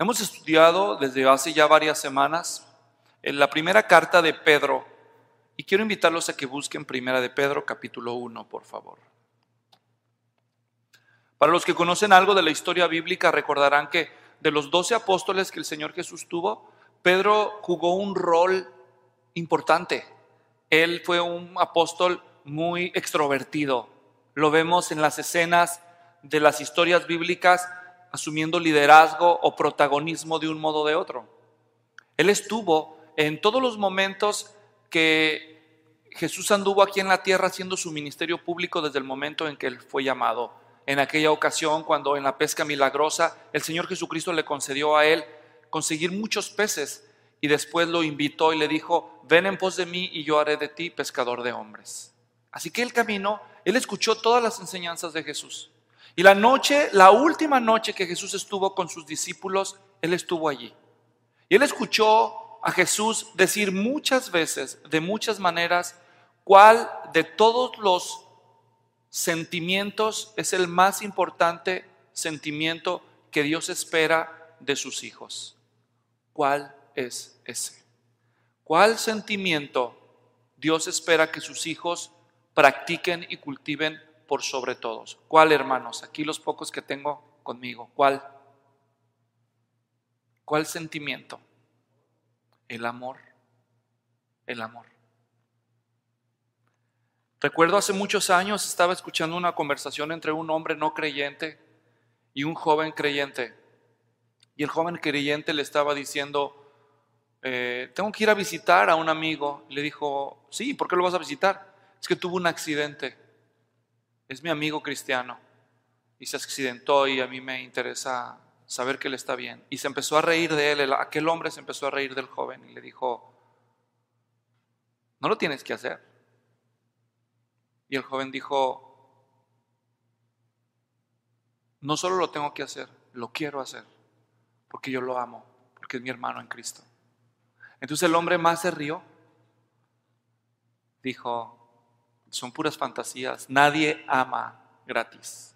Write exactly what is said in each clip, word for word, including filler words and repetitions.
Hemos estudiado desde hace ya varias semanas en la primera carta de Pedro y quiero invitarlos a que busquen Primera de Pedro capítulo uno, por favor. Para los que conocen algo de la historia bíblica recordarán que de los doce apóstoles que el Señor Jesús tuvo, Pedro jugó un rol importante. Él fue un apóstol muy extrovertido. Lo vemos en las escenas de las historias bíblicas asumiendo liderazgo o protagonismo de un modo o de otro. Él estuvo en todos los momentos que Jesús anduvo aquí en la tierra haciendo su ministerio público desde el momento en que él fue llamado. En aquella ocasión, cuando en la pesca milagrosa, el Señor Jesucristo le concedió a él conseguir muchos peces y después lo invitó y le dijo: ven en pos de mí y yo haré de ti pescador de hombres. Así que él caminó, él escuchó todas las enseñanzas de Jesús. Y la noche, la última noche que Jesús estuvo con sus discípulos, él estuvo allí. Y él escuchó a Jesús decir muchas veces, de muchas maneras, cuál de todos los sentimientos es el más importante sentimiento que Dios espera de sus hijos. ¿Cuál es ese? ¿Cuál sentimiento Dios espera que sus hijos practiquen y cultiven por sobre todos? ¿Cuál, hermanos? Aquí los pocos que tengo conmigo. ¿Cuál? ¿Cuál sentimiento? El amor. El amor. Recuerdo hace muchos años estaba escuchando una conversación entre un hombre no creyente y un joven creyente. Y el joven creyente le estaba diciendo: eh, tengo que ir a visitar a un amigo. Le dijo: sí, ¿por qué lo vas a visitar? Es que tuvo un accidente. Es mi amigo cristiano y se accidentó y a mí me interesa saber que él está bien. Y se empezó a reír de él. Aquel hombre se empezó a reír del joven y le dijo: no lo tienes que hacer. Y el joven dijo: no solo lo tengo que hacer, lo quiero hacer, porque yo lo amo, porque es mi hermano en Cristo. Entonces el hombre más se rió. Dijo: son puras fantasías, nadie ama gratis.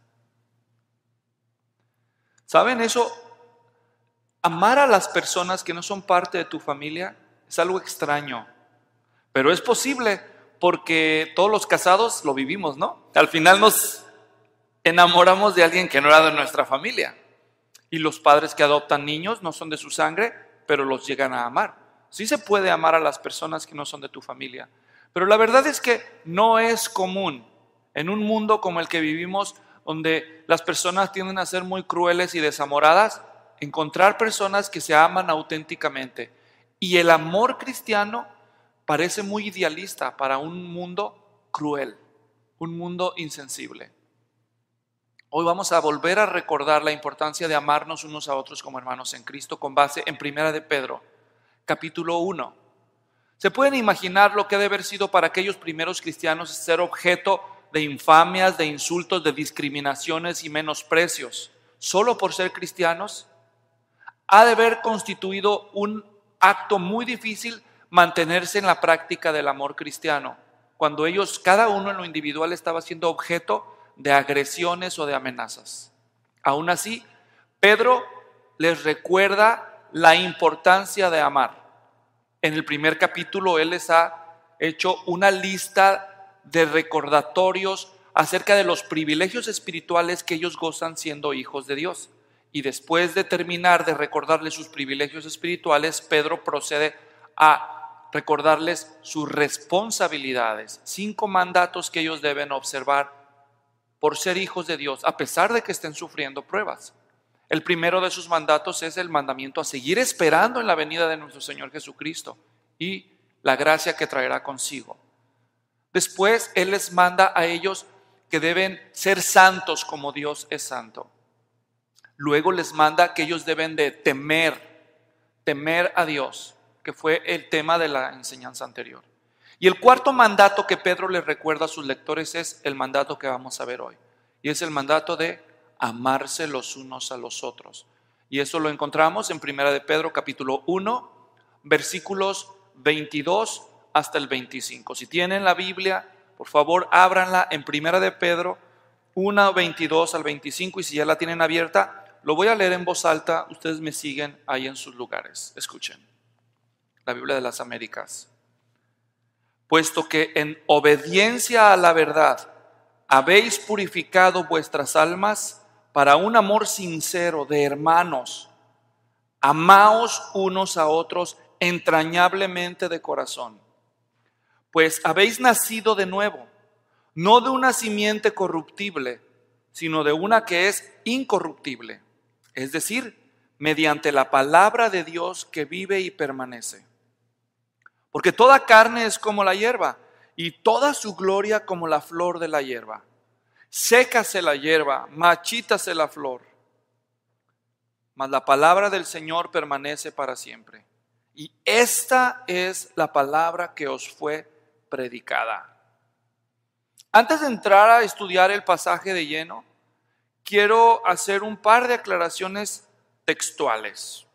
¿Saben eso? Amar a las personas que no son parte de tu familia es algo extraño, pero es posible porque todos los casados lo vivimos, ¿no? Al final nos enamoramos de alguien que no era de nuestra familia. Y los padres que adoptan niños no son de su sangre, pero los llegan a amar. Sí se puede amar a las personas que no son de tu familia, pero la verdad es que no es común en un mundo como el que vivimos, donde las personas tienden a ser muy crueles y desamoradas, encontrar personas que se aman auténticamente. Y el amor cristiano parece muy idealista para un mundo cruel, un mundo insensible. Hoy vamos a volver a recordar la importancia de amarnos unos a otros como hermanos en Cristo con base en Primera de Pedro, capítulo uno. ¿Se pueden imaginar lo que ha de haber sido para aquellos primeros cristianos ser objeto de infamias, de insultos, de discriminaciones y menosprecios solo por ser cristianos? Ha de haber constituido un acto muy difícil mantenerse en la práctica del amor cristiano, cuando ellos, cada uno en lo individual, estaba siendo objeto de agresiones o de amenazas. Aún así, Pedro les recuerda la importancia de amar. En el primer capítulo él les ha hecho una lista de recordatorios acerca de los privilegios espirituales que ellos gozan siendo hijos de Dios. Y después de terminar de recordarles sus privilegios espirituales, Pedro procede a recordarles sus responsabilidades, cinco mandatos que ellos deben observar por ser hijos de Dios, a pesar de que estén sufriendo pruebas. El primero de sus mandatos es el mandamiento a seguir esperando en la venida de nuestro Señor Jesucristo y la gracia que traerá consigo. Después Él les manda a ellos que deben ser santos como Dios es santo. Luego les manda que ellos deben de temer, temer a Dios, que fue el tema de la enseñanza anterior. Y el cuarto mandato que Pedro les recuerda a sus lectores es el mandato que vamos a ver hoy. Y es el mandato de amarse los unos a los otros. Y eso lo encontramos en Primera de Pedro capítulo uno, versículos veintidós hasta el veinticinco. Si tienen la Biblia, por favor ábranla en Primera de Pedro uno, veintidós al veinticinco, y si ya la tienen abierta, Lo voy a leer en voz alta, ustedes me siguen ahí en sus lugares. Escuchen, la Biblia de las Américas. Puesto que en obediencia a la verdad habéis purificado vuestras almas para un amor sincero de hermanos, amaos unos a otros entrañablemente de corazón, pues habéis nacido de nuevo, no de una simiente corruptible, sino de una que es incorruptible, es decir, mediante la palabra de Dios que vive y permanece. Porque toda carne es como la hierba, y toda su gloria como la flor de la hierba. Sécase la hierba, marchítase la flor, mas la palabra del Señor permanece para siempre. Y esta es la palabra que os fue predicada. Antes de entrar a estudiar el pasaje de lleno, quiero hacer un par de aclaraciones textuales.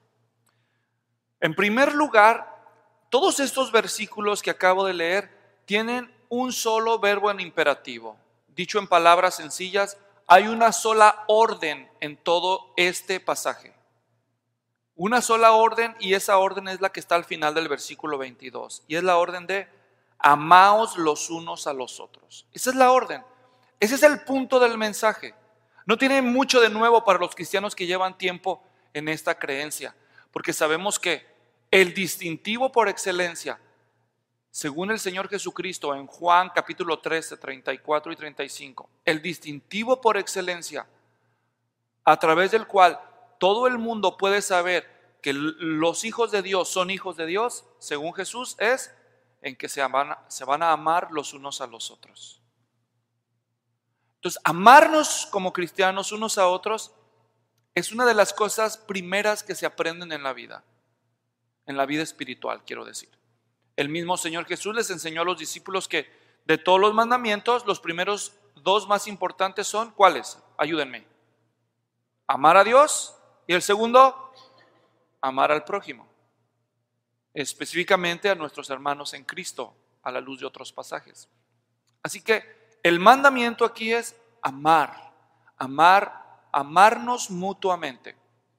En primer lugar, todos estos versículos que acabo de leer tienen un solo verbo en imperativo. Dicho en palabras sencillas, hay una sola orden en todo este pasaje. Una sola orden, y esa orden es la que está al final del versículo veintidós. Y es la orden de amaos los unos a los otros. Esa es la orden. Ese es el punto del mensaje. No tiene mucho de nuevo para los cristianos que llevan tiempo en esta creencia, porque sabemos que el distintivo por excelencia, según el Señor Jesucristo en Juan capítulo trece, treinta y cuatro y treinta y cinco, el distintivo por excelencia a través del cual todo el mundo puede saber que los hijos de Dios son hijos de Dios, según Jesús, es en que se van, se van a amar los unos a los otros. Entonces, amarnos como cristianos unos a otros es una de las cosas primeras que se aprenden en la vida, en la vida espiritual, quiero decir. El mismo Señor Jesús les enseñó a los discípulos que de todos los mandamientos, los primeros dos más importantes son, ¿cuáles? Ayúdenme. Amar a Dios, y el segundo, amar al prójimo. Específicamente a nuestros hermanos en Cristo, a la luz de otros pasajes. Así que el mandamiento aquí es amar, amar, amarnos mutuamente.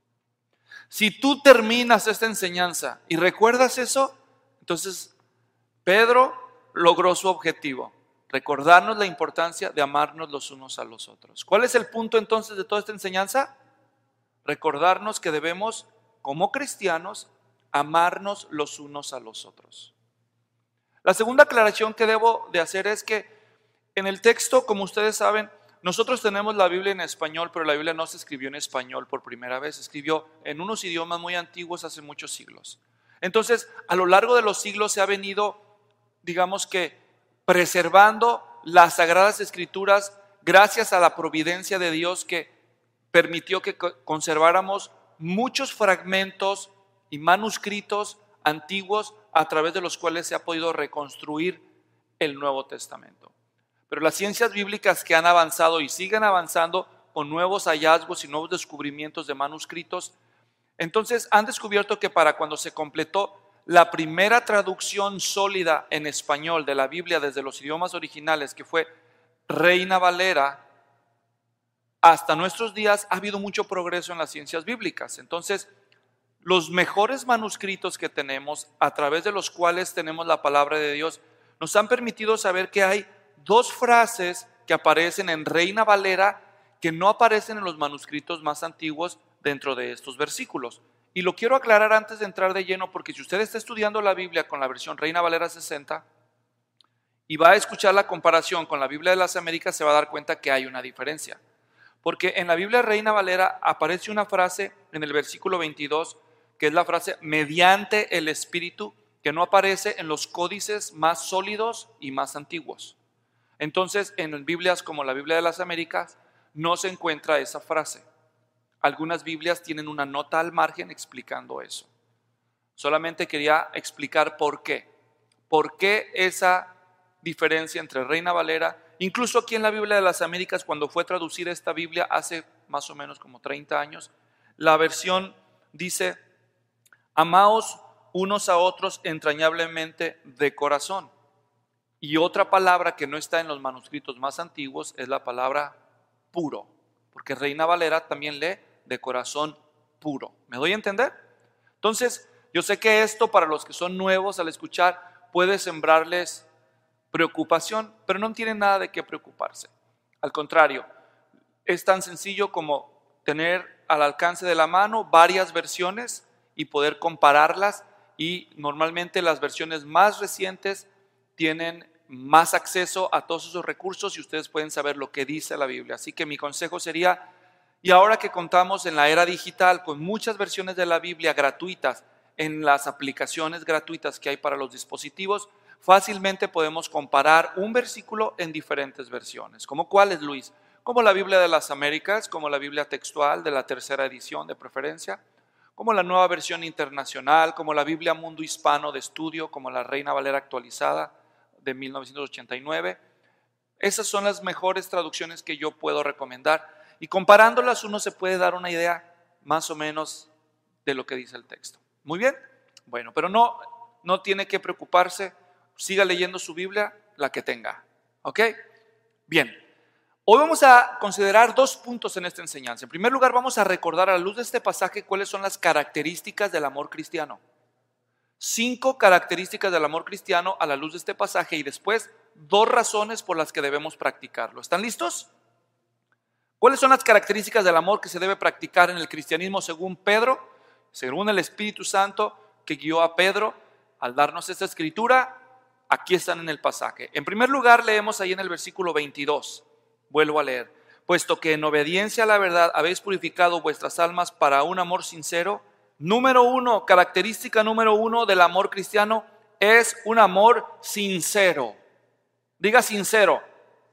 Si tú terminas esta enseñanza y recuerdas eso, entonces Pedro logró su objetivo, recordarnos la importancia de amarnos los unos a los otros. ¿Cuál es el punto entonces de toda esta enseñanza? Recordarnos que debemos, como cristianos, amarnos los unos a los otros. La segunda aclaración que debo de hacer es que en el texto, como ustedes saben, nosotros tenemos la Biblia en español, pero la Biblia no se escribió en español por primera vez, se escribió en unos idiomas muy antiguos hace muchos siglos. Entonces, a lo largo de los siglos se ha venido, digamos que, preservando las Sagradas Escrituras gracias a la providencia de Dios que permitió que conserváramos muchos fragmentos y manuscritos antiguos a través de los cuales se ha podido reconstruir el Nuevo Testamento. Pero las ciencias bíblicas que han avanzado y siguen avanzando con nuevos hallazgos y nuevos descubrimientos de manuscritos, entonces han descubierto que para cuando se completó la primera traducción sólida en español de la Biblia desde los idiomas originales, que fue Reina Valera, hasta nuestros días ha habido mucho progreso en las ciencias bíblicas. Entonces, los mejores manuscritos que tenemos, a través de los cuales tenemos la palabra de Dios, nos han permitido saber que hay dos frases que aparecen en Reina Valera que no aparecen en los manuscritos más antiguos dentro de estos versículos. Y lo quiero aclarar antes de entrar de lleno, porque si usted está estudiando la Biblia con la versión Reina Valera sesenta y va a escuchar la comparación con la Biblia de las Américas, se va a dar cuenta que hay una diferencia. Porque en la Biblia Reina Valera aparece una frase en el versículo veintidós, que es la frase mediante el Espíritu, que no aparece en los códices más sólidos y más antiguos. Entonces, en Biblias como la Biblia de las Américas no se encuentra esa frase. Algunas Biblias tienen una nota al margen explicando eso. Solamente quería explicar por qué. ¿Por qué esa diferencia entre Reina Valera? Incluso aquí en la Biblia de las Américas, cuando fue traducida esta Biblia hace más o menos como treinta años, la versión dice: amaos unos a otros entrañablemente de corazón. Y otra palabra que no está en los manuscritos más antiguos es la palabra puro, porque Reina Valera también lee de corazón puro. ¿Me doy a entender? Entonces, yo sé que esto para los que son nuevos al escuchar puede sembrarles preocupación, pero no tienen nada de qué preocuparse. Al contrario, es tan sencillo como tener al alcance de la mano varias versiones y poder compararlas, y normalmente las versiones más recientes tienen más acceso a todos esos recursos y ustedes pueden saber lo que dice la Biblia. Así que mi consejo sería, y ahora que contamos en la era digital con muchas versiones de la Biblia gratuitas en las aplicaciones gratuitas que hay para los dispositivos, fácilmente podemos comparar un versículo en diferentes versiones. ¿Cómo cuáles, Luis? Como la Biblia de las Américas, como la Biblia textual de la tercera edición de preferencia, como la nueva versión internacional, como la Biblia Mundo Hispano de Estudio, como la Reina Valera actualizada de mil novecientos ochenta y nueve. Esas son las mejores traducciones que yo puedo recomendar, y comparándolas uno se puede dar una idea más o menos de lo que dice el texto. Muy bien, bueno, pero no, no tiene que preocuparse, siga leyendo su Biblia, la que tenga, ¿ok? Bien, hoy vamos a considerar dos puntos en esta enseñanza. En primer lugar, vamos a recordar a la luz de este pasaje cuáles son las características del amor cristiano. Cinco características del amor cristiano a la luz de este pasaje, y después dos razones por las que debemos practicarlo. ¿Están listos? ¿Cuáles son las características del amor que se debe practicar en el cristianismo según Pedro, según el Espíritu Santo que guió a Pedro al darnos esta escritura? Aquí están en el pasaje. En primer lugar, leemos ahí en el versículo veintidós. Vuelvo a leer. Puesto que en obediencia a la verdad habéis purificado vuestras almas para un amor sincero. Número uno, característica número uno del amor cristiano es un amor sincero. Diga sincero.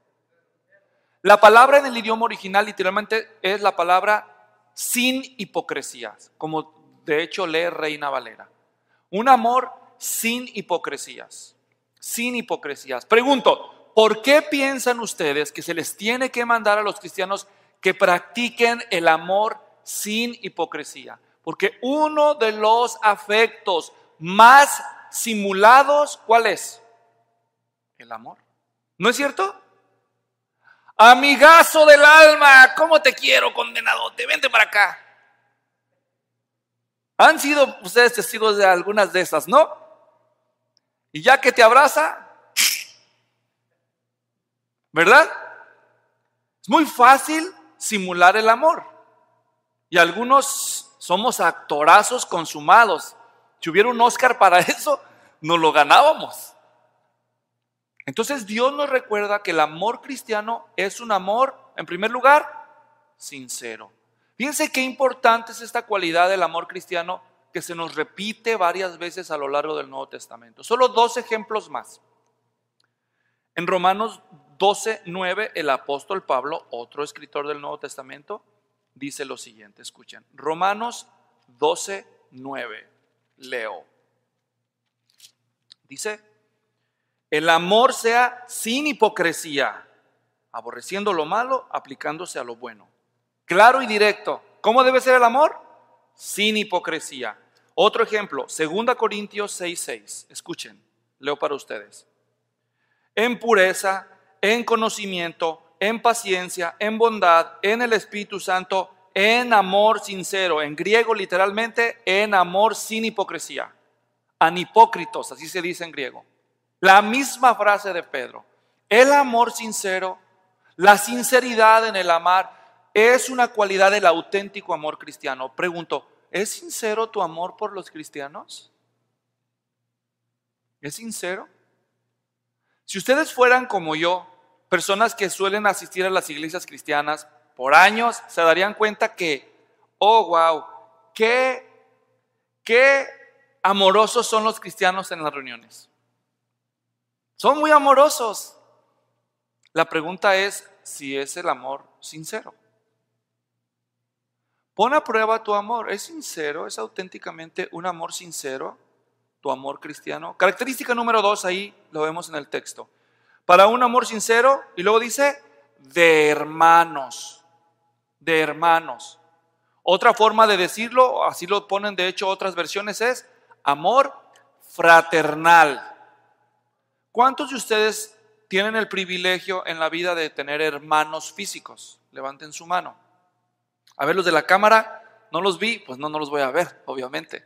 La palabra en el idioma original literalmente es la palabra sin hipocresías, como de hecho lee Reina Valera. Un amor sin hipocresías, sin hipocresías. Pregunto, ¿por qué piensan ustedes que se les tiene que mandar a los cristianos que practiquen el amor sin hipocresía? Porque uno de los afectos más simulados, ¿cuál es? El amor. ¿No es cierto? Amigazo del alma, ¿cómo te quiero, condenadote? Vente para acá. Han sido ustedes testigos de algunas de esas, ¿no? Y ya que te abraza, ¿verdad? Es muy fácil simular el amor. Y algunos somos actorazos consumados. Si hubiera un Oscar para eso, nos lo ganábamos. Entonces Dios nos recuerda que el amor cristiano es un amor, en primer lugar, sincero. Fíjense qué importante es esta cualidad del amor cristiano que se nos repite varias veces a lo largo del Nuevo Testamento. Solo dos ejemplos más. En Romanos doce, nueve, el apóstol Pablo, otro escritor del Nuevo Testamento, dice lo siguiente, escuchen. Romanos doce, nueve, leo. Dice: el amor sea sin hipocresía, aborreciendo lo malo, aplicándose a lo bueno. Claro y directo. ¿Cómo debe ser el amor? Sin hipocresía. Otro ejemplo, dos Corintios seis, seis. Escuchen, leo para ustedes. En pureza, en conocimiento, en paciencia, en bondad, en el Espíritu Santo, en amor sincero. En griego literalmente, en amor sin hipocresía. Anhipócritos, así se dice en griego. La misma frase de Pedro. El amor sincero, la sinceridad en el amar, es una cualidad del auténtico amor cristiano. Pregunto, ¿es sincero tu amor por los cristianos? ¿Es sincero? Si ustedes fueran como yo, personas que suelen asistir a las iglesias cristianas por años, se darían cuenta que, oh wow, qué, qué amorosos son los cristianos en las reuniones. Son muy amorosos. La pregunta es si es el amor sincero. Pon a prueba tu amor. ¿Es sincero? ¿Es auténticamente un amor sincero? Tu amor cristiano. Característica número dos, ahí lo vemos en el texto. Para un amor sincero, y luego dice, de hermanos. De hermanos. Otra forma de decirlo, así lo ponen de hecho otras versiones, es amor fraternal. ¿Cuántos de ustedes tienen el privilegio en la vida de tener hermanos físicos? Levanten su mano. A ver, los de la cámara, no los vi, pues no, no los voy a ver, obviamente.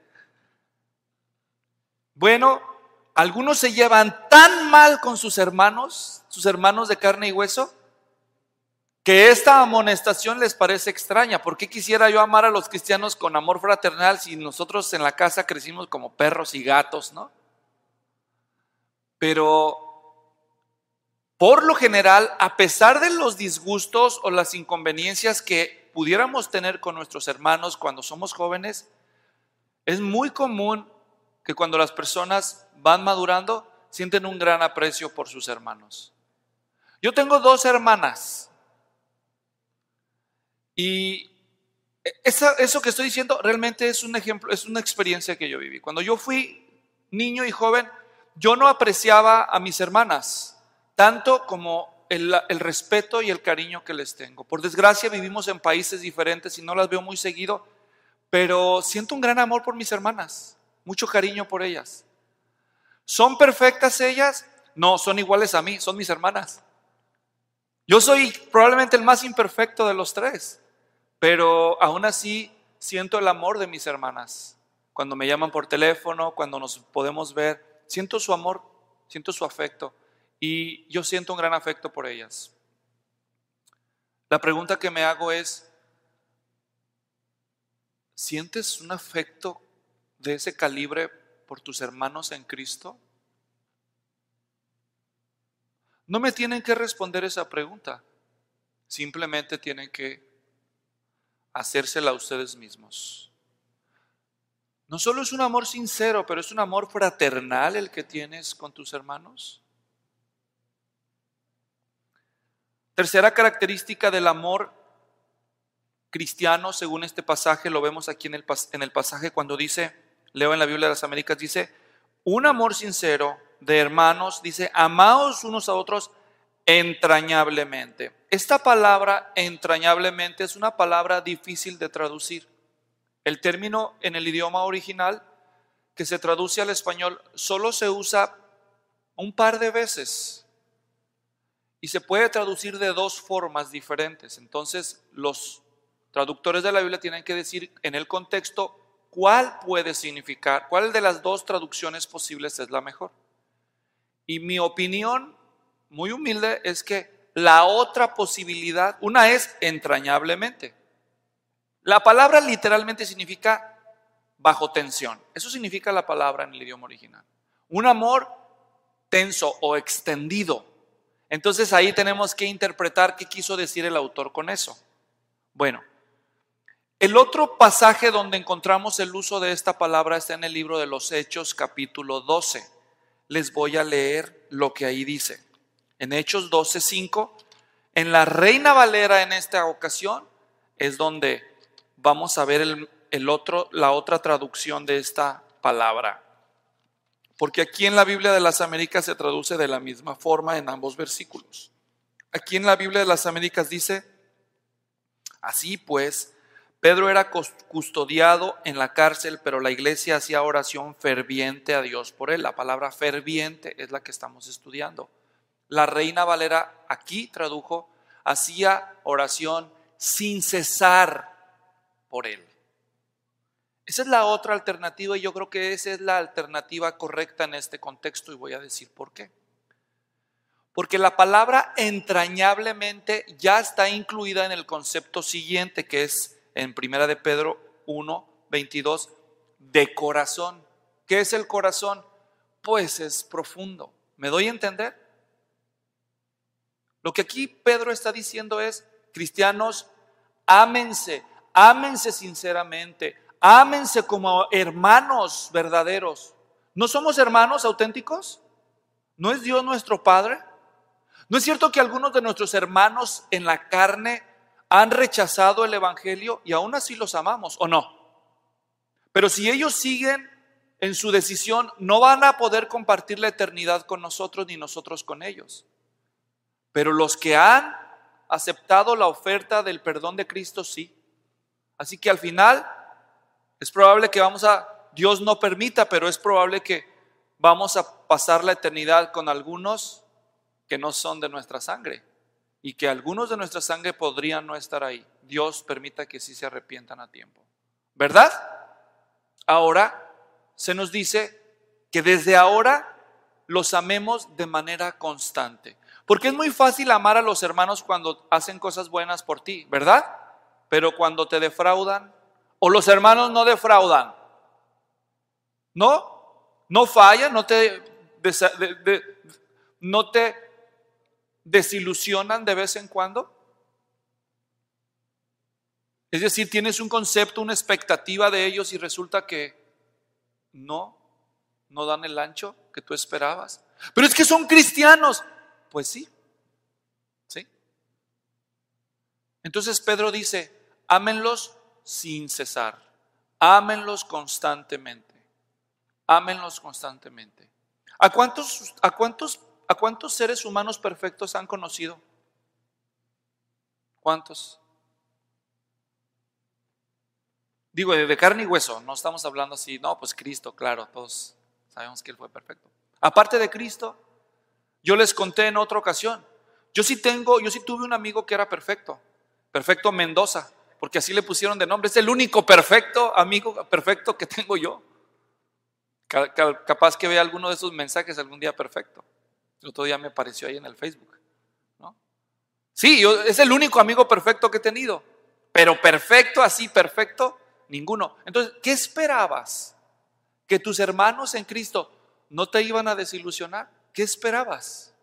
Bueno, algunos se llevan tan mal con sus hermanos, sus hermanos de carne y hueso, que esta amonestación les parece extraña. ¿Por qué quisiera yo amar a los cristianos con amor fraternal si nosotros en la casa crecimos como perros y gatos, ¿no? Pero por lo general, a pesar de los disgustos o las inconveniencias que pudiéramos tener con nuestros hermanos cuando somos jóvenes, es muy común que cuando las personas van madurando, sienten un gran aprecio por sus hermanos. Yo tengo dos hermanas y esa, eso que estoy diciendo realmente es un ejemplo, es una experiencia que yo viví. Cuando yo fui niño y joven, yo no apreciaba a mis hermanas tanto como el, el respeto y el cariño que les tengo. Por desgracia vivimos en países diferentes y no las veo muy seguido, pero siento un gran amor por mis hermanas, mucho cariño por ellas. ¿Son perfectas ellas? No, son iguales a mí, son mis hermanas. Yo soy probablemente el más imperfecto de los tres, pero aún así siento el amor de mis hermanas. Cuando me llaman por teléfono, cuando nos podemos ver, siento su amor, siento su afecto y yo siento un gran afecto por ellas. La pregunta que me hago es, ¿sientes un afecto de ese calibre por tus hermanos en Cristo? No me tienen que responder esa pregunta, simplemente tienen que hacérsela a ustedes mismos. No solo es un amor sincero, pero es un amor fraternal el que tienes con tus hermanos. Tercera característica del amor cristiano, según este pasaje, lo vemos aquí en el, en el pasaje cuando dice, leo en la Biblia de las Américas, dice, un amor sincero de hermanos, dice, amaos unos a otros entrañablemente. Esta palabra entrañablemente es una palabra difícil de traducir. El término en el idioma original que se traduce al español solo se usa un par de veces y se puede traducir de dos formas diferentes. Entonces los traductores de la Biblia tienen que decir en el contexto cuál puede significar, cuál de las dos traducciones posibles es la mejor. Y mi opinión muy humilde es que la otra posibilidad, una es entrañablemente. La palabra literalmente significa bajo tensión. Eso significa la palabra en el idioma original. Un amor tenso o extendido. Entonces ahí tenemos que interpretar qué quiso decir el autor con eso. Bueno, el otro pasaje donde encontramos el uso de esta palabra está en el libro de los Hechos, capítulo doce. Les voy a leer lo que ahí dice. En Hechos doce, cinco, en la Reina Valera en esta ocasión es donde vamos a ver el, el otro, la otra traducción de esta palabra. Porque aquí en la Biblia de las Américas se traduce de la misma forma en ambos versículos. Aquí en la Biblia de las Américas dice, así pues, Pedro era custodiado en la cárcel, pero la iglesia hacía oración ferviente a Dios por él. La palabra ferviente es la que estamos estudiando. La Reina Valera aquí tradujo, hacía oración sin cesar por él. Esa es la otra alternativa y yo creo que esa es la alternativa correcta en este contexto y voy a decir por qué. Porque la palabra entrañablemente ya está incluida en el concepto siguiente que es en primera de Pedro uno, veintidós, de corazón. ¿Qué es el corazón? Pues es profundo. ¿Me doy a entender? Lo que aquí Pedro está diciendo es, cristianos, ámense, ámense sinceramente, ámense como hermanos verdaderos. ¿No somos hermanos auténticos? ¿No es Dios nuestro Padre? ¿No es cierto que algunos de nuestros hermanos en la carne han rechazado el evangelio y aún así los amamos, o no? Pero si ellos siguen en su decisión, no van a poder compartir la eternidad con nosotros ni nosotros con ellos. Pero los que han aceptado la oferta del perdón de Cristo, sí. Así que al final es probable que vamos a, Dios no permita, pero es probable que vamos a pasar la eternidad con algunos que no son de nuestra sangre y que algunos de nuestra sangre podrían no estar ahí. Dios permita que sí se arrepientan a tiempo. ¿Verdad? Ahora se nos dice que desde ahora los amemos de manera constante. Porque es muy fácil amar a los hermanos cuando hacen cosas buenas por ti, ¿verdad? Pero cuando te defraudan, o los hermanos no defraudan, ¿no? No fallan, no te, desa- de- de- no te desilusionan de vez en cuando. Es decir, tienes un concepto, una expectativa de ellos y resulta que no, no dan el ancho que tú esperabas. Pero es que son cristianos. Pues sí, sí. Entonces Pedro dice, ámenlos sin cesar, ámenlos constantemente, ámenlos constantemente. ¿A cuántos, a cuántos, a cuántos seres humanos perfectos han conocido? ¿Cuántos? Digo, de carne y hueso, no estamos hablando así, no, pues Cristo, claro, todos sabemos que Él fue perfecto. Aparte de Cristo, yo les conté en otra ocasión, yo sí tengo, yo sí tuve un amigo que era perfecto, perfecto Mendoza, porque así le pusieron de nombre, es el único perfecto amigo perfecto que tengo yo. Capaz que vea alguno de esos mensajes algún día perfecto. El otro día me apareció ahí en el Facebook, ¿no? Sí, yo, es el único amigo perfecto que he tenido, pero perfecto, así perfecto, ninguno. Entonces, ¿qué esperabas? ¿Que tus hermanos en Cristo no te iban a desilusionar? ¿Qué esperabas?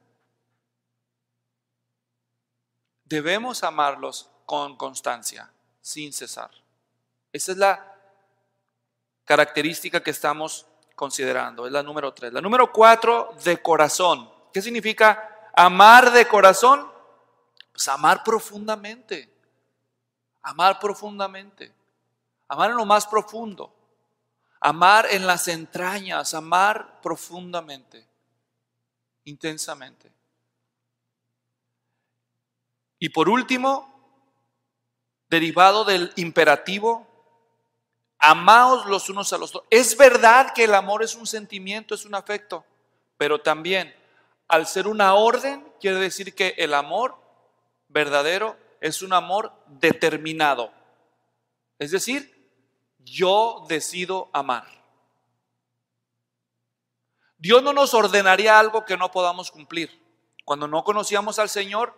Debemos amarlos con constancia, sin cesar. Esa es la característica que estamos considerando, es la número tres. La número cuatro, de corazón. ¿Qué significa amar de corazón? Pues amar profundamente, amar profundamente, amar en lo más profundo, amar en las entrañas, amar profundamente, intensamente. Y por último, derivado del imperativo, amaos los unos a los otros. Es verdad que el amor es un sentimiento, es un afecto, pero también al ser una orden, quiere decir que el amor verdadero es un amor determinado. Es decir, yo decido amar. Dios no nos ordenaría algo que no podamos cumplir. Cuando no conocíamos al Señor,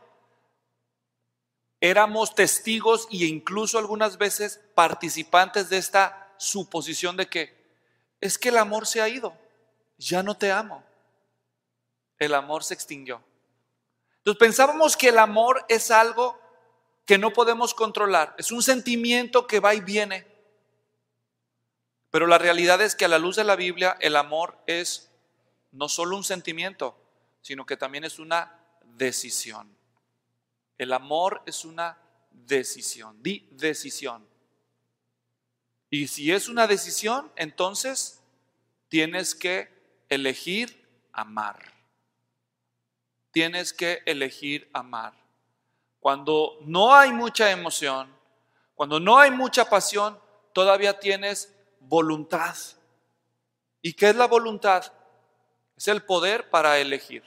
éramos testigos e incluso algunas veces participantes de esta suposición de que es que el amor se ha ido, ya no te amo, el amor se extinguió. Entonces pensábamos que el amor es algo que no podemos controlar, es un sentimiento que va y viene, pero la realidad es que a la luz de la Biblia el amor es no solo un sentimiento, sino que también es una decisión. El amor es una decisión, di decisión. Y si es una decisión, entonces tienes que elegir amar. Tienes que elegir amar. Cuando no hay mucha emoción, cuando no hay mucha pasión, todavía tienes voluntad. ¿Y qué es la voluntad? Es el poder para elegir.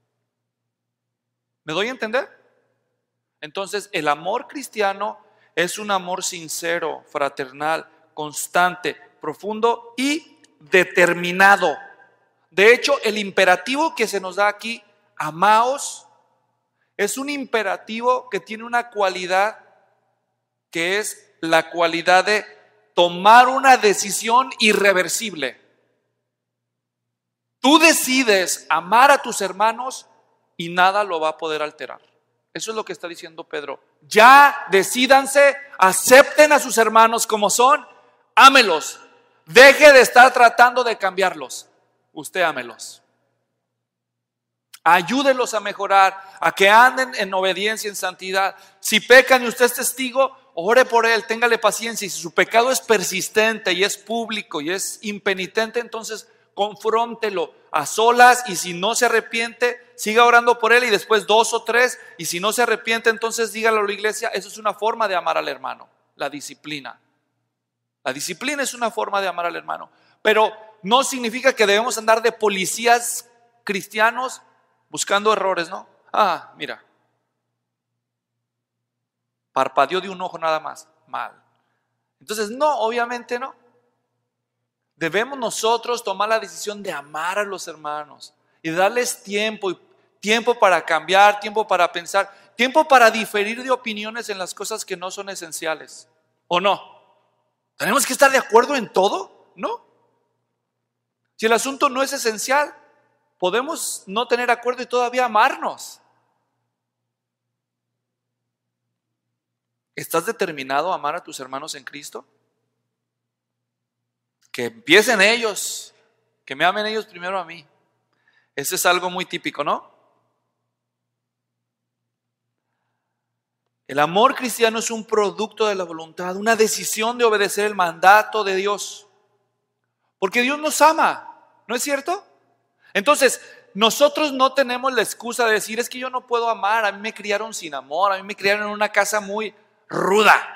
¿Me doy a entender? Entonces, el amor cristiano es un amor sincero, fraternal, constante, profundo y determinado. De hecho, el imperativo que se nos da aquí, amaos, es un imperativo que tiene una cualidad que es la cualidad de tomar una decisión irreversible. Tú decides amar a tus hermanos y nada lo va a poder alterar. Eso es lo que está diciendo Pedro. Ya decídanse, acepten a sus hermanos como son, ámelos. Deje de estar tratando de cambiarlos. Usted ámelos. Ayúdelos a mejorar, a que anden en obediencia, en santidad. Si pecan y usted es testigo, ore por él, téngale paciencia. Y si su pecado es persistente y es público y es impenitente, entonces confróntelo a solas, y si no se arrepiente, siga orando por él, y después dos o tres, y si no se arrepiente, entonces dígalo a la iglesia. Eso es una forma de amar al hermano, la disciplina. La disciplina es una forma de amar al hermano, pero no significa que debemos andar de policías cristianos buscando errores, ¿no? Ah, mira, Parpadeó de un ojo nada más. Mal. Entonces, no, obviamente no. Debemos nosotros tomar la decisión de amar a los hermanos y darles tiempo, tiempo para cambiar, tiempo para pensar, tiempo para diferir de opiniones en las cosas que no son esenciales. ¿O no? ¿Tenemos que estar de acuerdo en todo? No. Si el asunto no es esencial, podemos no tener acuerdo y todavía amarnos. ¿Estás determinado a amar a tus hermanos en Cristo? Que empiecen ellos, que me amen ellos primero a mí. Ese es algo muy típico, ¿no? El amor cristiano es un producto de la voluntad, una decisión de obedecer el mandato de Dios. Porque Dios nos ama, ¿no es cierto? Entonces, nosotros no tenemos la excusa de decir, es que yo no puedo amar, a mí me criaron sin amor, a mí me criaron en una casa muy ruda.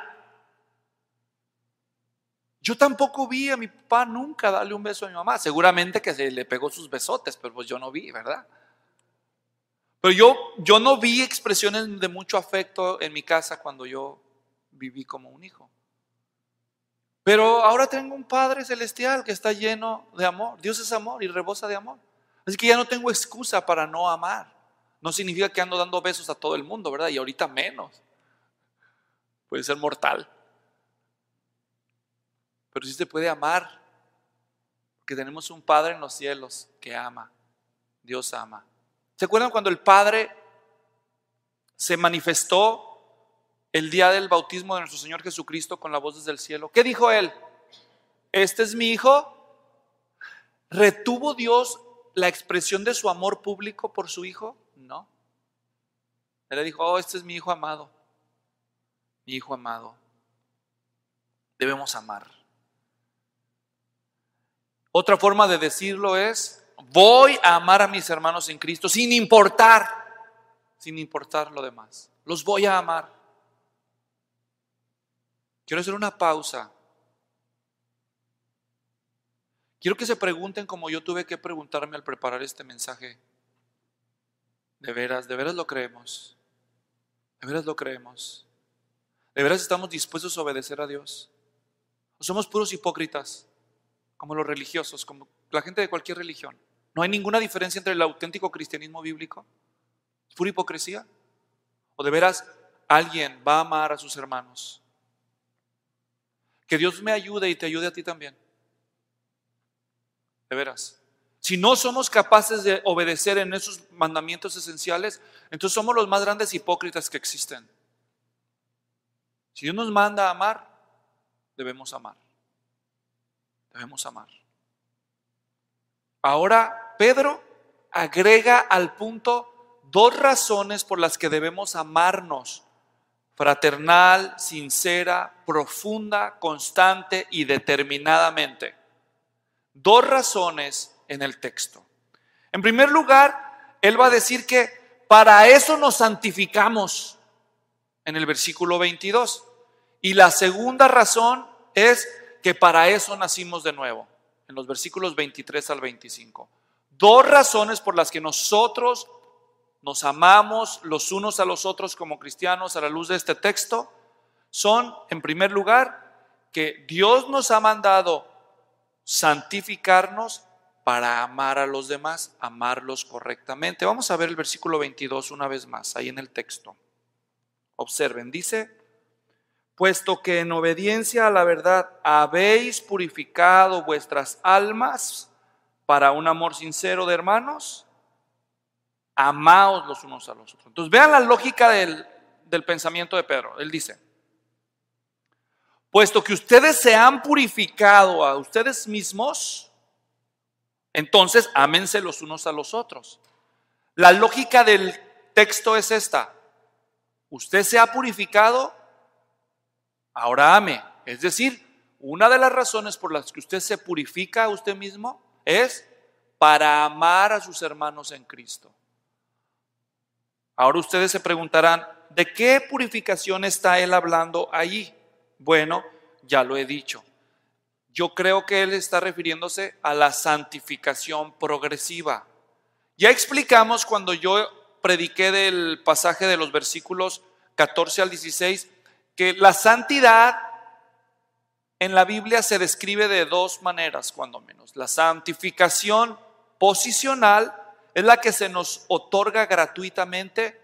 Yo tampoco vi a mi papá nunca darle un beso a mi mamá. Seguramente que se le pegó sus besotes, pero pues yo no vi, ¿verdad? Pero yo, yo no vi expresiones de mucho afecto en mi casa cuando yo viví como un hijo. Pero ahora tengo un Padre celestial que está lleno de amor. Dios es amor y rebosa de amor. Así que ya no tengo excusa para no amar. No significa que ando dando besos a todo el mundo, ¿verdad? Y ahorita menos. Puede ser mortal. Pero sí se puede amar. Porque tenemos un Padre en los cielos que ama. Dios ama. ¿Se acuerdan cuando el Padre se manifestó el día del bautismo de nuestro Señor Jesucristo con la voz desde el cielo? ¿Qué dijo Él? Este es mi Hijo. ¿Retuvo Dios la expresión de su amor público por su Hijo? No. Él le dijo, oh, este es mi Hijo amado. Mi Hijo amado. Debemos amar. Otra forma de decirlo es, voy a amar a mis hermanos en Cristo sin importar, sin importar lo demás. Los voy a amar. Quiero hacer una pausa. Quiero que se pregunten como yo tuve que preguntarme al preparar este mensaje. De veras, de veras lo creemos. De veras lo creemos. De veras estamos dispuestos a obedecer a Dios. ¿O somos puros hipócritas? Como los religiosos, como la gente de cualquier religión. No hay ninguna diferencia entre el auténtico cristianismo bíblico. ¿Es pura hipocresía? ¿O de veras alguien va a amar a sus hermanos? Que Dios me ayude y te ayude a ti también. De veras. Si no somos capaces de obedecer en esos mandamientos esenciales, entonces somos los más grandes hipócritas que existen. Si Dios nos manda a amar, debemos amar. Debemos amar. Ahora Pedro agrega al punto dos razones por las que debemos amarnos: fraternal, sincera, profunda, constante y determinadamente. Dos razones en el texto. En primer lugar, él va a decir que para eso nos santificamos en el versículo veintidós. Y la segunda razón es que para eso nacimos de nuevo, en los versículos veintitrés al veinticinco. Dos razones por las que nosotros nos amamos los unos a los otros como cristianos a la luz de este texto son, en primer lugar, que Dios nos ha mandado santificarnos para amar a los demás, amarlos correctamente. Vamos a ver el versículo veintidós una vez más, ahí en el texto. Observen, dice: puesto que en obediencia a la verdad habéis purificado vuestras almas para un amor sincero de hermanos, amaos los unos a los otros. Entonces vean la lógica del, del pensamiento de Pedro. Él dice: puesto que ustedes se han purificado a ustedes mismos, entonces ámense los unos a los otros. La lógica del texto es esta: usted se ha purificado, ahora ame. Es decir, una de las razones por las que usted se purifica a usted mismo es para amar a sus hermanos en Cristo. Ahora ustedes se preguntarán, ¿de qué purificación está él hablando allí? Bueno, ya lo he dicho. Yo creo que él está refiriéndose a la santificación progresiva. Ya explicamos cuando yo prediqué del pasaje de los versículos catorce al dieciséis que la santidad en la Biblia se describe de dos maneras, cuando menos. La santificación posicional es la que se nos otorga gratuitamente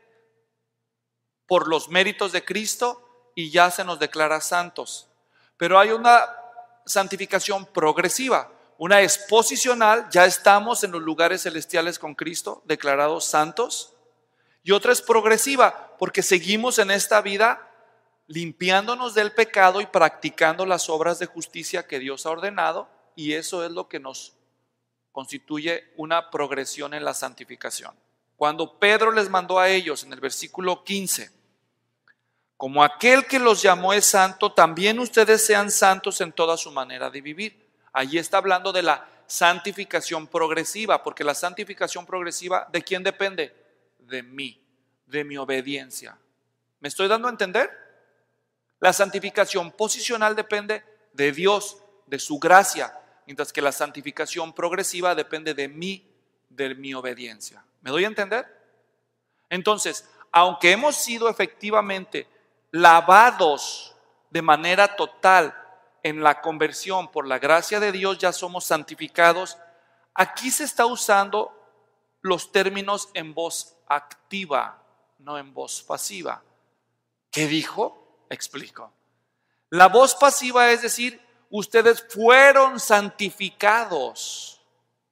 por los méritos de Cristo y ya se nos declara santos. Pero hay una santificación progresiva. Una es posicional, ya estamos en los lugares celestiales con Cristo, declarados santos. Y otra es progresiva, porque seguimos en esta vida limpiándonos del pecado y practicando las obras de justicia que Dios ha ordenado, y eso es lo que nos constituye una progresión en la santificación. Cuando Pedro les mandó a ellos en el versículo quince, como aquel que los llamó es santo, también ustedes sean santos en toda su manera de vivir. Allí está hablando de la santificación progresiva, porque la santificación progresiva, ¿de quién depende? De mí, de mi obediencia. ¿Me estoy dando a entender? La santificación posicional depende de Dios, de su gracia, mientras que la santificación progresiva depende de mí, de mi obediencia. ¿Me doy a entender? Entonces, aunque hemos sido efectivamente lavados de manera total en la conversión por la gracia de Dios, ya somos santificados, aquí se está usando los términos en voz activa, no en voz pasiva. ¿Qué dijo? Explico. La voz pasiva es decir, ustedes fueron santificados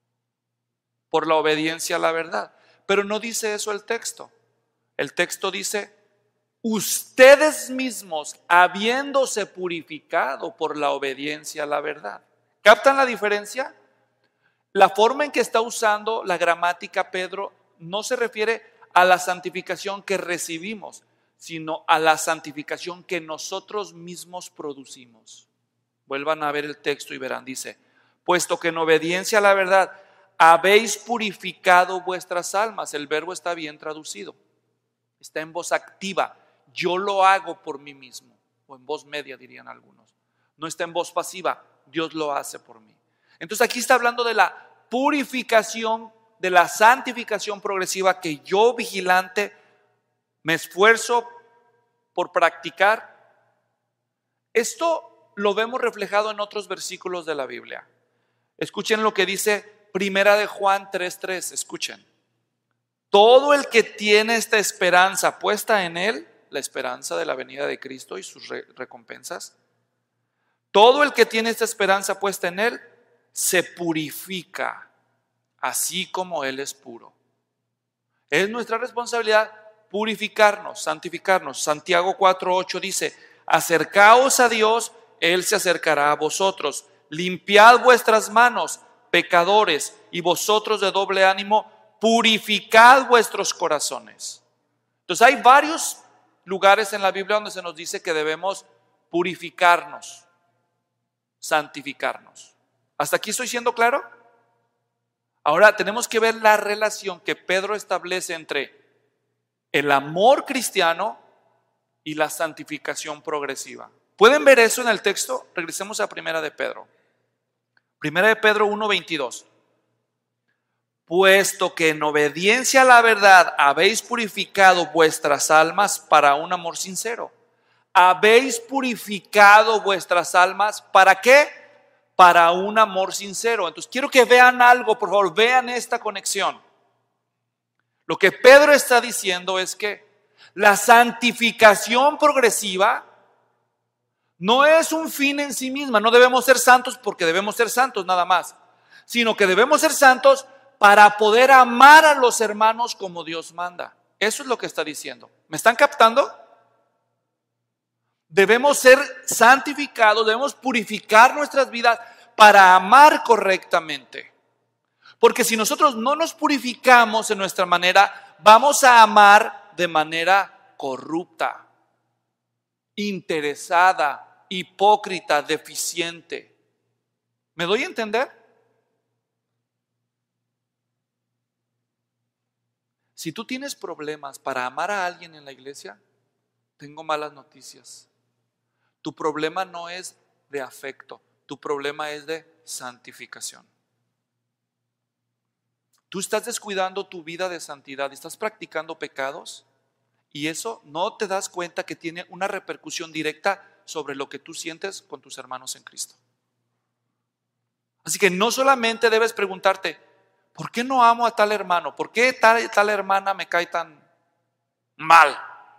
por la obediencia a la verdad. Pero no dice eso el texto. El texto dice, ustedes mismos habiéndose purificado por la obediencia a la verdad. ¿Captan la diferencia? La forma en que está usando la gramática Pedro no se refiere a la santificación que recibimos, sino a la santificación que nosotros mismos producimos. Vuelvan a ver el texto y verán, dice, puesto que en obediencia a la verdad habéis purificado vuestras almas. El verbo está bien traducido, está en voz activa. Yo lo hago por mí mismo, o en voz media dirían algunos. No está en voz pasiva, Dios lo hace por mí. Entonces aquí está hablando de la purificación, de la santificación progresiva que yo, vigilante, me esfuerzo por practicar. Esto lo vemos reflejado en otros versículos de la Biblia. Escuchen lo que dice Primera de Juan tres tres, escuchen. Todo el que tiene esta esperanza puesta en él, la esperanza de la venida de Cristo y sus re- recompensas, todo el que tiene esta esperanza puesta en él, se purifica, así como él es puro. Es nuestra responsabilidad purificarnos, santificarnos. Santiago cuatro ocho dice, acercaos a Dios, él se acercará a vosotros. Limpiad vuestras manos, pecadores, y vosotros de doble ánimo, purificad vuestros corazones. Entonces hay varios lugares en la Biblia donde se nos dice que debemos purificarnos, santificarnos. ¿Hasta aquí estoy siendo claro? Ahora tenemos que ver la relación que Pedro establece entre el amor cristiano y la santificación progresiva. ¿Pueden ver eso en el texto? Regresemos a Primera de Pedro. Primera de Pedro uno veintidós. Puesto que en obediencia a la verdad habéis purificado vuestras almas para un amor sincero. Habéis purificado vuestras almas, ¿para qué? Para un amor sincero. Entonces quiero que vean algo, por favor, vean esta conexión. Lo que Pedro está diciendo es que la santificación progresiva no es un fin en sí misma. No debemos ser santos porque debemos ser santos nada más, sino que debemos ser santos para poder amar a los hermanos como Dios manda. Eso es lo que está diciendo. ¿Me están captando? Debemos ser santificados, debemos purificar nuestras vidas para amar correctamente. Porque si nosotros no nos purificamos en nuestra manera, vamos a amar de manera corrupta, interesada, hipócrita, deficiente. ¿Me doy a entender? Si tú tienes problemas para amar a alguien en la iglesia, tengo malas noticias. Tu problema no es de afecto, tu problema es de santificación. Tú estás descuidando tu vida de santidad, estás practicando pecados Y eso no te das cuenta que tiene una repercusión directa sobre lo que tú sientes con tus hermanos en Cristo. Así que no solamente debes preguntarte, ¿por qué no amo a tal hermano? ¿Por qué tal, tal hermana me cae tan mal?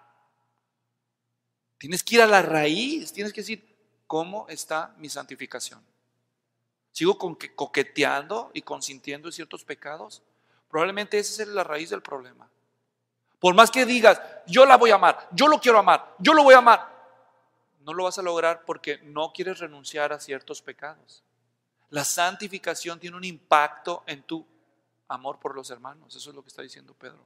Tienes que ir a la raíz, tienes que decir, ¿cómo está mi santificación? ¿Sigo con que, coqueteando y consintiendo en ciertos pecados? Probablemente esa es la raíz del problema. Por más que digas, yo la voy a amar, yo lo quiero amar, yo lo voy a amar, no lo vas a lograr porque no quieres renunciar a ciertos pecados. La santificación tiene un impacto en tu amor por los hermanos. Eso es lo que está diciendo Pedro.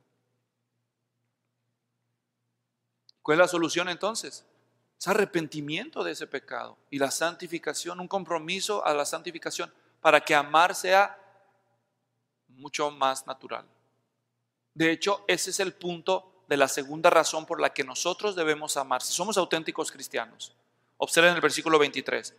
¿Cuál es la solución entonces? Es arrepentimiento de ese pecado y la santificación, un compromiso a la santificación para que amar sea mucho más natural. De hecho, ese es el punto de la segunda razón por la que nosotros debemos amar. Si somos auténticos cristianos, observen el versículo veintitrés.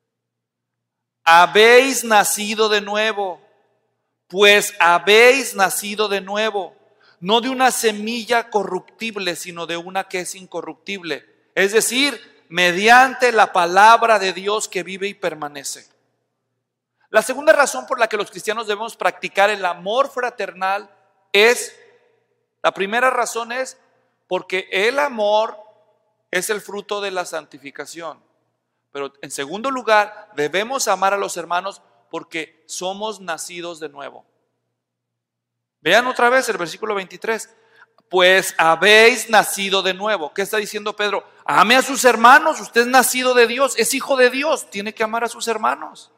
Habéis nacido de nuevo, pues habéis nacido de nuevo, no de una semilla corruptible, sino de una que es incorruptible, es decir, mediante la palabra de Dios que vive y permanece. La segunda razón por la que los cristianos debemos practicar el amor fraternal es, la primera razón es porque el amor es el fruto de la santificación. Pero en segundo lugar, debemos amar a los hermanos porque somos nacidos de nuevo. Vean otra vez el versículo veintitrés. Pues habéis nacido de nuevo. ¿Qué está diciendo Pedro? Ame a sus hermanos, usted es nacido de Dios, es hijo de Dios, tiene que amar a sus hermanos.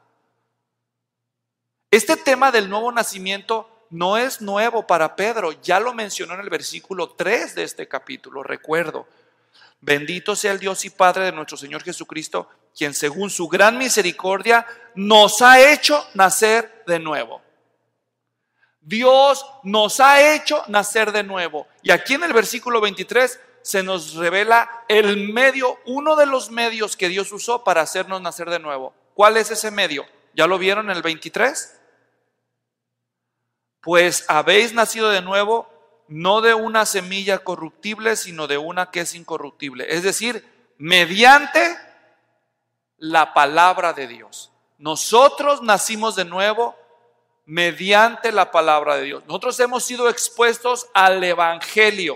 Este tema del nuevo nacimiento no es nuevo para Pedro, ya lo mencionó en el versículo tres de este capítulo, recuerdo. Bendito sea el Dios y Padre de nuestro Señor Jesucristo, quien según su gran misericordia nos ha hecho nacer de nuevo. Dios nos ha hecho nacer de nuevo. Y aquí en el versículo veintitrés se nos revela el medio, uno de los medios que Dios usó para hacernos nacer de nuevo. ¿Cuál es ese medio? ¿Ya lo vieron en el veintitrés? Pues habéis nacido de nuevo, no de una semilla corruptible, sino de una que es incorruptible. Es decir, mediante la palabra de Dios. Nosotros nacimos de nuevo mediante la palabra de Dios. Nosotros hemos sido expuestos al evangelio.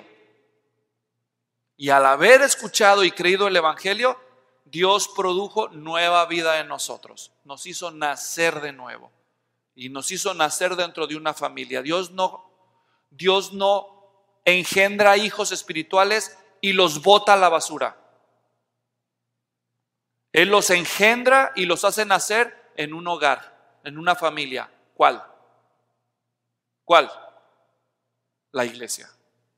Y al haber escuchado y creído el evangelio, Dios produjo nueva vida en nosotros. Nos hizo nacer de nuevo. Y nos hizo nacer dentro de una familia. Dios no, Dios no engendra hijos espirituales y los bota a la basura. Él los engendra y los hace nacer en un hogar, en una familia. ¿Cuál? ¿Cuál? La iglesia.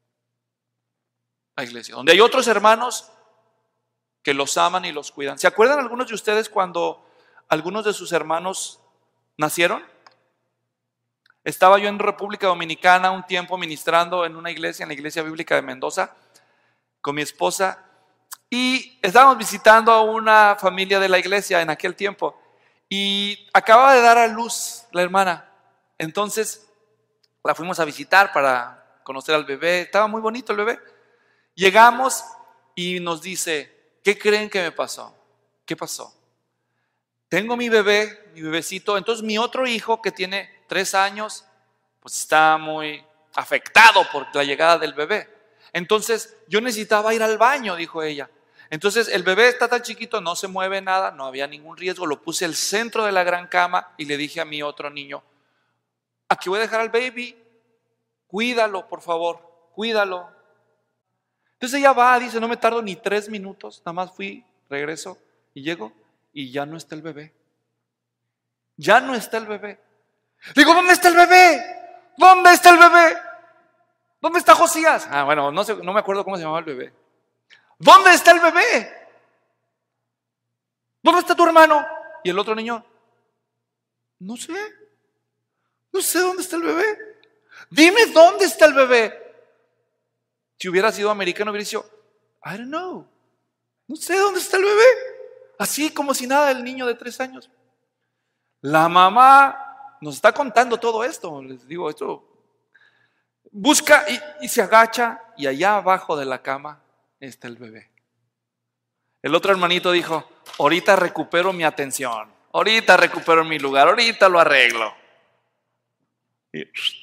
La iglesia, donde hay otros hermanos que los aman y los cuidan. ¿Se acuerdan algunos de ustedes cuando algunos de sus hermanos nacieron? Estaba yo en República Dominicana un tiempo ministrando en una iglesia, en la iglesia bíblica de Mendoza, con mi esposa, y estábamos visitando a una familia de la iglesia en aquel tiempo, y acababa de dar a luz la hermana. Entonces la fuimos a visitar para conocer al bebé, estaba muy bonito el bebé. Llegamos y nos dice, ¿qué creen que me pasó? ¿Qué pasó? Tengo mi bebé, mi bebecito, entonces mi otro hijo que tiene tres años, pues está muy afectado por la llegada del bebé. Entonces yo necesitaba ir al baño, dijo ella. Entonces el bebé está tan chiquito, no se mueve nada, no había ningún riesgo. Lo puse al centro de la gran cama y le dije a mi otro niño, aquí voy a dejar al baby, cuídalo por favor, cuídalo. Entonces ella va, dice, no me tardo ni tres minutos, nada más fui, regreso y llego y ya no está el bebé. Ya no está el bebé. Digo, ¿dónde está el bebé? ¿Dónde está el bebé? ¿Dónde está Josías? Ah, bueno, no sé, no me acuerdo cómo se llamaba el bebé. ¿Dónde está el bebé? ¿Dónde está tu hermano? Y el otro niño, no sé. No sé dónde está el bebé. Dime dónde está el bebé. Si hubiera sido americano, hubiera dicho, I don't know. No sé dónde está el bebé. Así como si nada, el niño de tres años. La mamá nos está contando todo esto. Les digo, esto Busca y, y se agacha y allá abajo de la cama está el bebé. El otro hermanito dijo, ahorita recupero mi atención, ahorita recupero mi lugar, ahorita lo arreglo. Y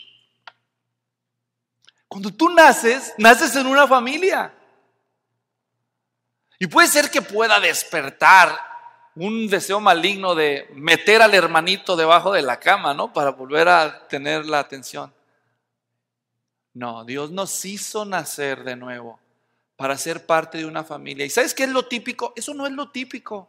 cuando tú naces, naces en una familia. Y puede ser que pueda despertar un deseo maligno de meter al hermanito debajo de la cama, ¿no? Para volver a tener la atención. No, Dios nos hizo nacer de nuevo para ser parte de una familia. ¿Y sabes qué es lo típico? Eso no es lo típico.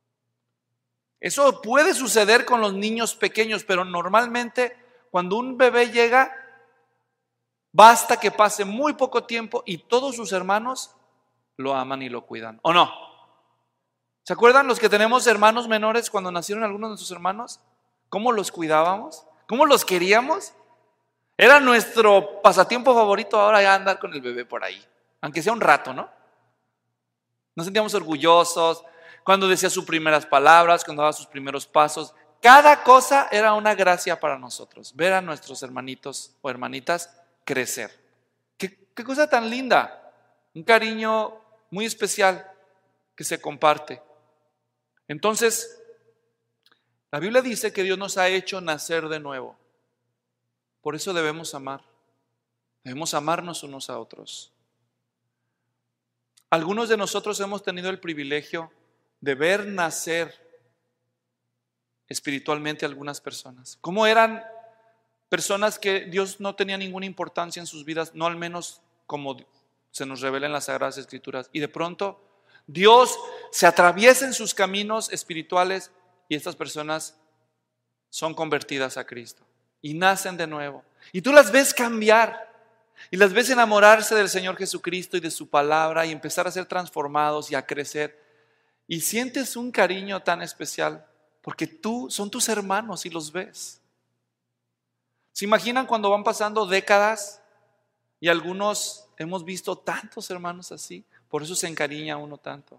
Eso puede suceder con los niños pequeños, pero normalmente cuando un bebé llega, basta que pase muy poco tiempo y todos sus hermanos lo aman y lo cuidan. ¿O no? ¿Se acuerdan los que tenemos hermanos menores cuando nacieron algunos de nuestros hermanos? ¿Cómo los cuidábamos? ¿Cómo los queríamos? Era nuestro pasatiempo favorito ahora ya andar con el bebé por ahí, aunque sea un rato, ¿no? Nos sentíamos orgullosos cuando decía sus primeras palabras, cuando daba sus primeros pasos. Cada cosa era una gracia para nosotros, ver a nuestros hermanitos o hermanitas crecer. ¿Qué, qué cosa tan linda? Un cariño muy especial que se comparte. Entonces, la Biblia dice que Dios nos ha hecho nacer de nuevo. Por eso debemos amar. Debemos amarnos unos a otros. Algunos de nosotros hemos tenido el privilegio de ver nacer espiritualmente a algunas personas. ¿Cómo eran personas que Dios no tenía ninguna importancia en sus vidas? No al menos como se nos revela en las Sagradas Escrituras. Y de pronto Dios se atraviesa en sus caminos espirituales y estas personas son convertidas a Cristo. Y nacen de nuevo. Y tú las ves cambiar. Y las ves enamorarse del Señor Jesucristo y de su palabra y empezar a ser transformados y a crecer. Y sientes un cariño tan especial porque tú, son tus hermanos y los ves. ¿Se imaginan cuando van pasando décadas y algunos hemos visto tantos hermanos así? Por eso se encariña uno tanto.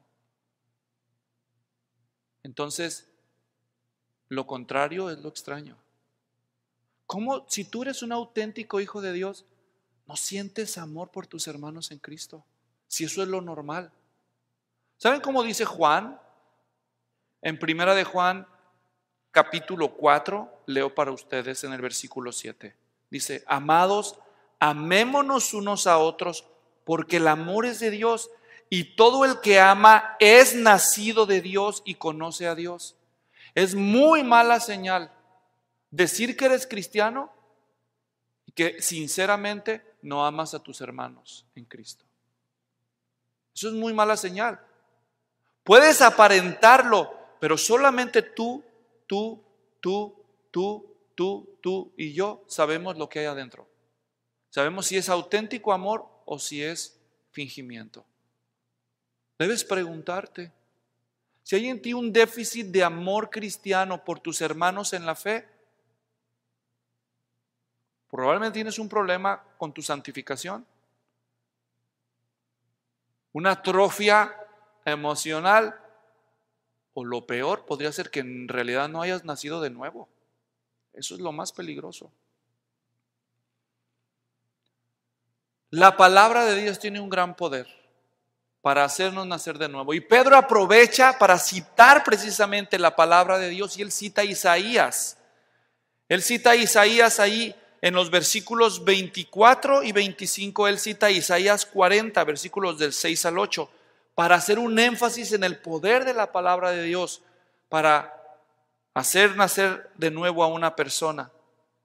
Entonces, lo contrario es lo extraño. ¿Cómo, si tú eres un auténtico hijo de Dios, no sientes amor por tus hermanos en Cristo? Si eso es lo normal. ¿Saben cómo dice Juan? En primera de Juan, capítulo cuatro, leo para ustedes en el versículo siete. Dice, amados, amémonos unos a otros, porque el amor es de Dios, y todo el que ama es nacido de Dios y conoce a Dios. Es muy mala señal decir que eres cristiano y que sinceramente no amas a tus hermanos en Cristo. Eso es muy mala señal. Puedes aparentarlo, pero solamente tú, tú, tú, tú, tú, tú y yo sabemos lo que hay adentro. Sabemos si es auténtico amor o si es fingimiento. Debes preguntarte, si hay en ti un déficit de amor cristiano por tus hermanos en la fe, probablemente tienes un problema con tu santificación, una atrofia emocional, o lo peor podría ser que en realidad no hayas nacido de nuevo. Eso es lo más peligroso. La palabra de Dios tiene un gran poder para hacernos nacer de nuevo. Y Pedro aprovecha para citar precisamente la palabra de Dios y él cita a Isaías. Él cita a Isaías ahí en los versículos veinticuatro y veinticinco. Él cita a Isaías cuarenta, versículos del seis al ocho, para hacer un énfasis en el poder de la palabra de Dios para hacer nacer de nuevo a una persona.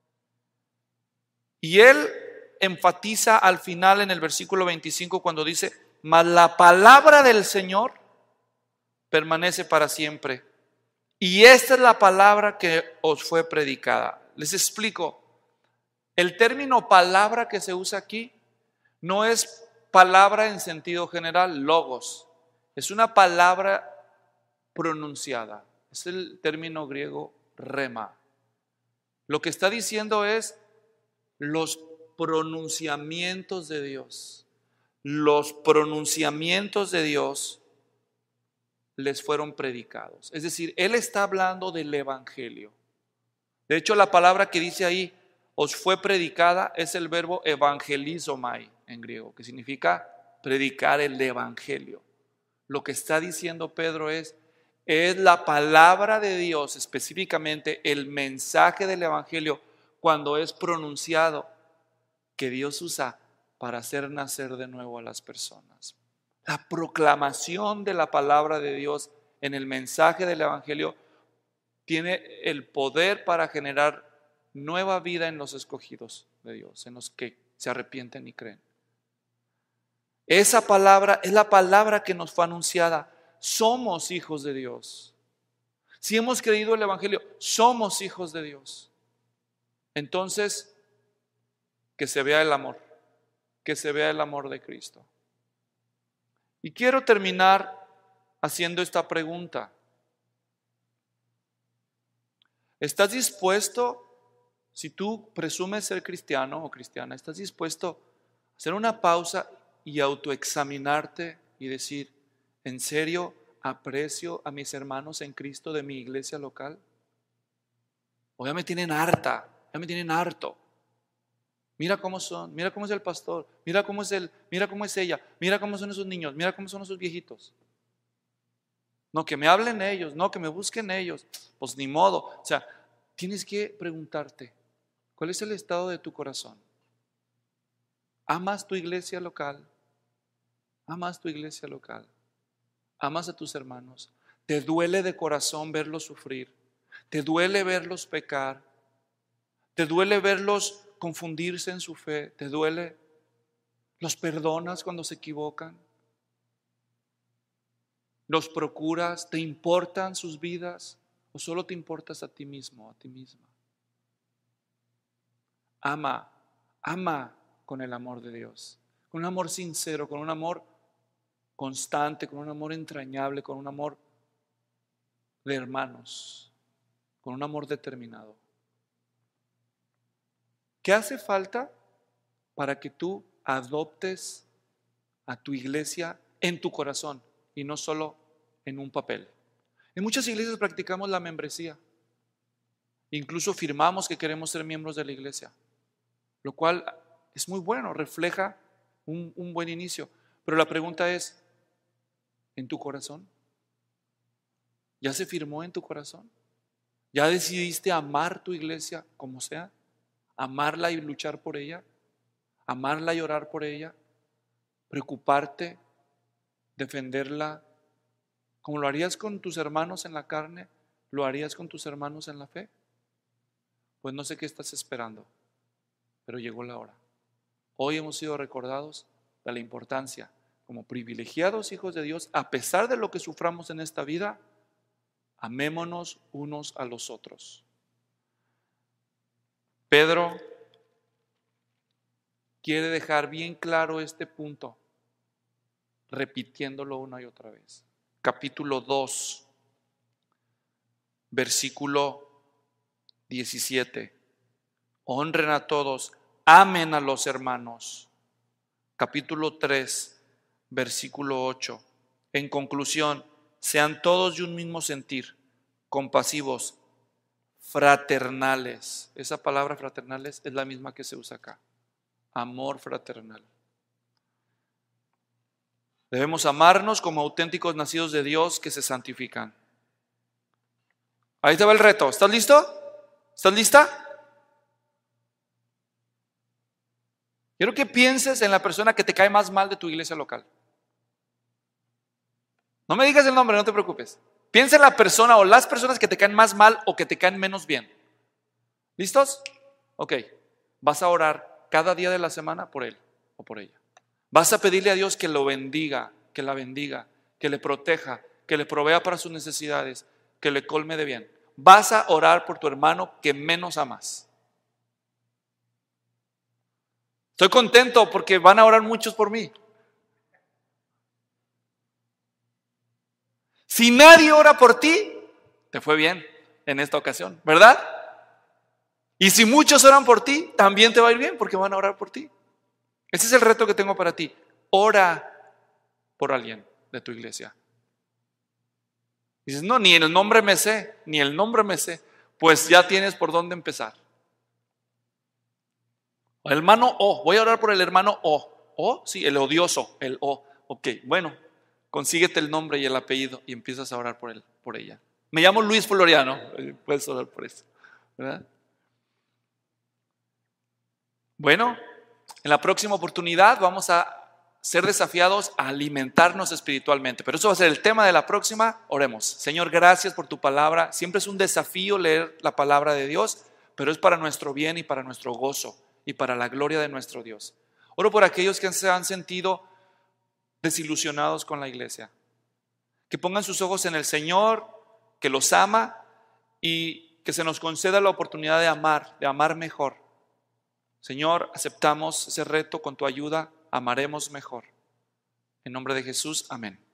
Y él enfatiza al final en el versículo veinticinco cuando dice, mas la palabra del Señor permanece para siempre. Y esta es la palabra que os fue predicada. Les explico. El término palabra que se usa aquí no es palabra en sentido general, logos. Es una palabra pronunciada. Es el término griego rema. Lo que está diciendo es los pronunciamientos de Dios. Los pronunciamientos de Dios les fueron predicados. Es decir, él está hablando del evangelio. De hecho, la palabra que dice ahí, os fue predicada es el verbo evangelizomai en griego, que significa predicar el evangelio. Lo que está diciendo Pedro es, es la palabra de Dios, específicamente el mensaje del evangelio, cuando es pronunciado, que Dios usa para hacer nacer de nuevo a las personas. La proclamación de la palabra de Dios en el mensaje del evangelio tiene el poder para generar nueva vida en los escogidos de Dios, en los que se arrepienten y creen. Esa palabra es la palabra que nos fue anunciada. Somos hijos de Dios. Si hemos creído el evangelio, somos hijos de Dios. Entonces, que se vea el amor, que se vea el amor de Cristo. Y quiero terminar haciendo esta pregunta. ¿Estás dispuesto, si tú presumes ser cristiano o cristiana, estás dispuesto a hacer una pausa y autoexaminarte y decir, ¿en serio aprecio a mis hermanos en Cristo de mi iglesia local? O ya me tienen harta, ya me tienen harto. Mira cómo son, mira cómo es el pastor, mira cómo es él, mira cómo es ella, mira cómo son esos niños, mira cómo son esos viejitos. No, que me hablen ellos, no, que me busquen ellos. Pues ni modo. O sea, tienes que preguntarte, ¿cuál es el estado de tu corazón? ¿Amas tu iglesia local? ¿Amas tu iglesia local? ¿Amas a tus hermanos? ¿Te duele de corazón verlos sufrir? ¿Te duele verlos pecar? ¿Te duele verlos confundirse en su fe? ¿Te duele? ¿Los perdonas cuando se equivocan? ¿Los procuras? ¿Te importan sus vidas? ¿O solo te importas a ti mismo, a ti misma? Ama, ama con el amor de Dios, con un amor sincero, con un amor constante, con un amor entrañable, con un amor de hermanos, con un amor determinado. ¿Qué hace falta para que tú adoptes a tu iglesia en tu corazón y no solo en un papel? En muchas iglesias practicamos la membresía. Incluso firmamos que queremos ser miembros de la iglesia, lo cual es muy bueno, refleja un, un buen inicio. Pero la pregunta es, ¿en tu corazón? ¿Ya se firmó en tu corazón? ¿Ya decidiste amar tu iglesia como sea? ¿Amarla y luchar por ella? ¿Amarla y orar por ella? ¿Preocuparte? ¿Defenderla? Como lo harías con tus hermanos en la carne, ¿lo harías con tus hermanos en la fe? Pues no sé qué estás esperando, pero llegó la hora. Hoy hemos sido recordados de la importancia, como privilegiados hijos de Dios, a pesar de lo que suframos en esta vida, amémonos unos a los otros. Pedro quiere dejar bien claro este punto, repitiéndolo una y otra vez. Capítulo dos, versículo diecisiete. Honren a todos, amen a los hermanos. Capítulo tres, versículo ocho. En conclusión, sean todos de un mismo sentir, compasivos, fraternales. Esa palabra fraternales es la misma que se usa acá. Amor fraternal. Debemos amarnos como auténticos nacidos de Dios que se santifican. Ahí te va el reto. ¿Estás listo? ¿Estás lista? Quiero que pienses en la persona que te cae más mal de tu iglesia local. No me digas el nombre, no te preocupes. Piensa en la persona o las personas que te caen más mal o que te caen menos bien. ¿Listos? Ok. Vas a orar cada día de la semana por él o por ella. Vas a pedirle a Dios que lo bendiga, que la bendiga, que le proteja, que le provea para sus necesidades, que le colme de bien. Vas a orar por tu hermano que menos amas. Estoy contento porque van a orar muchos por mí. Si nadie ora por ti, te fue bien en esta ocasión, ¿verdad? Y si muchos oran por ti, también te va a ir bien porque van a orar por ti. Ese es el reto que tengo para ti. Ora por alguien de tu iglesia. Dices, no, ni el nombre me sé, ni el nombre me sé. Pues ya tienes por dónde empezar. El hermano O, voy a orar por el hermano O. O, sí, el odioso, el O. Ok, bueno, consíguete el nombre y el apellido y empiezas a orar por él, por ella. Me llamo Luis Floriano, puedes orar por eso, ¿verdad? Bueno, en la próxima oportunidad vamos a ser desafiados a alimentarnos espiritualmente, pero eso va a ser el tema de la próxima. Oremos. Señor, gracias por tu palabra. Siempre es un desafío leer la palabra de Dios, pero es para nuestro bien y para nuestro gozo y para la gloria de nuestro Dios. Oro por aquellos que se han sentido desilusionados con la iglesia, que pongan sus ojos en el Señor, que los ama y que se nos conceda la oportunidad de amar, de amar mejor. Señor, aceptamos ese reto con tu ayuda, amaremos mejor. En nombre de Jesús, amén.